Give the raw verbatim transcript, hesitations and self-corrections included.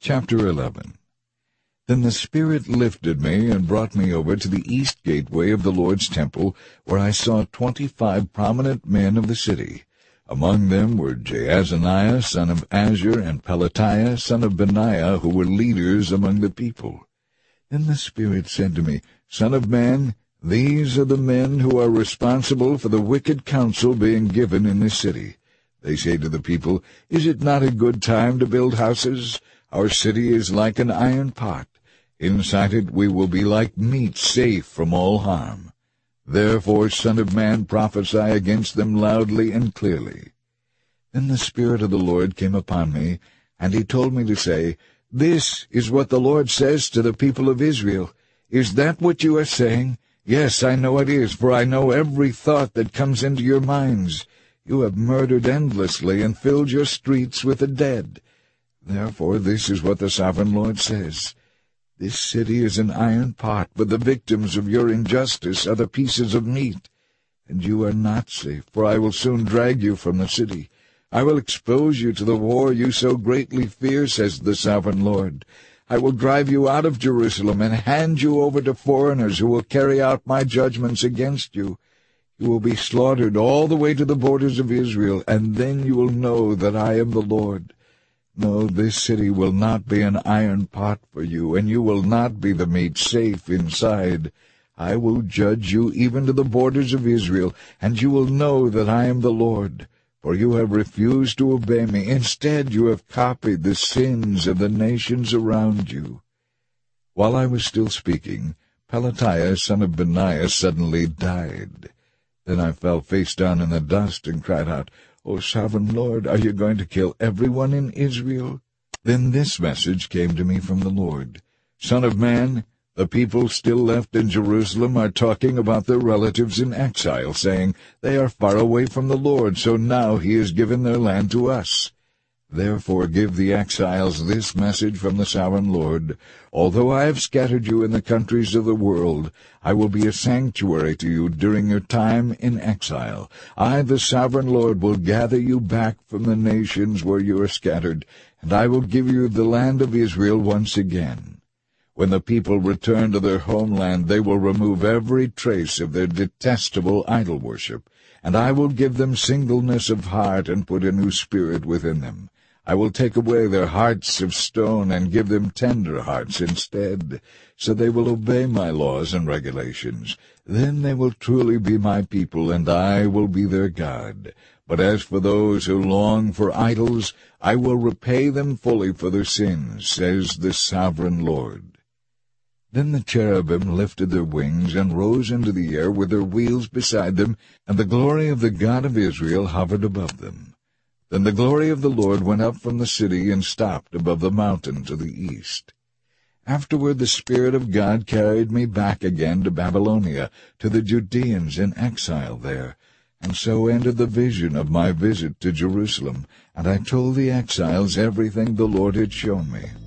Chapter eleven. Then the Spirit lifted me and brought me over to the east gateway of the Lord's temple, where I saw twenty-five prominent men of the city. Among them were Jaazaniah son of Azur and Pelatiah son of Benaiah, who were leaders among the people. Then the Spirit said to me, Son of man, these are the men who are responsible for the wicked counsel being given in this city. They say to the people, Is it not a good time to build houses? Our city is like an iron pot. Inside it we will be like meat safe from all harm. Therefore, Son of man, prophesy against them loudly and clearly. Then the Spirit of the Lord came upon me, and he told me to say, This is what the Lord says to the people of Israel. Is that what you are saying? Yes, I know it is, for I know every thought that comes into your minds. You have murdered endlessly and filled your streets with the dead. Therefore this is what the Sovereign Lord says. This city is an iron pot, but the victims of your injustice are the pieces of meat. And you are not safe, for I will soon drag you from the city. I will expose you to the war you so greatly fear, says the Sovereign Lord. I will drive you out of Jerusalem and hand you over to foreigners who will carry out my judgments against you. You will be slaughtered all the way to the borders of Israel, and then you will know that I am the Lord. No, this city will not be an iron pot for you, and you will not be the meat safe inside. I will judge you even to the borders of Israel, and you will know that I am the Lord. For you have refused to obey me. Instead, you have copied the sins of the nations around you. While I was still speaking, Pelatiah son of Benaiah suddenly died. Then I fell face down in the dust and cried out, O Sovereign Lord, are you going to kill everyone in Israel? Then this message came to me from the Lord. Son of man, the people still left in Jerusalem are talking about their relatives in exile, saying, They are far away from the Lord, so now he has given their land to us. Therefore give the exiles this message from the Sovereign Lord. Although I have scattered you in the countries of the world, I will be a sanctuary to you during your time in exile. I, the Sovereign Lord, will gather you back from the nations where you are scattered, and I will give you the land of Israel once again. When the people return to their homeland, they will remove every trace of their detestable idol worship, and I will give them singleness of heart and put a new spirit within them. I will take away their hearts of stone and give them tender hearts instead, so they will obey my laws and regulations. Then they will truly be my people, and I will be their God. But as for those who long for idols, I will repay them fully for their sins, says the Sovereign Lord. Then the cherubim lifted their wings and rose into the air with their wheels beside them, and the glory of the God of Israel hovered above them. Then the glory of the Lord went up from the city and stopped above the mountain to the east. Afterward the Spirit of God carried me back again to Babylonia, to the Judeans in exile there. And so ended the vision of my visit to Jerusalem, and I told the exiles everything the Lord had shown me.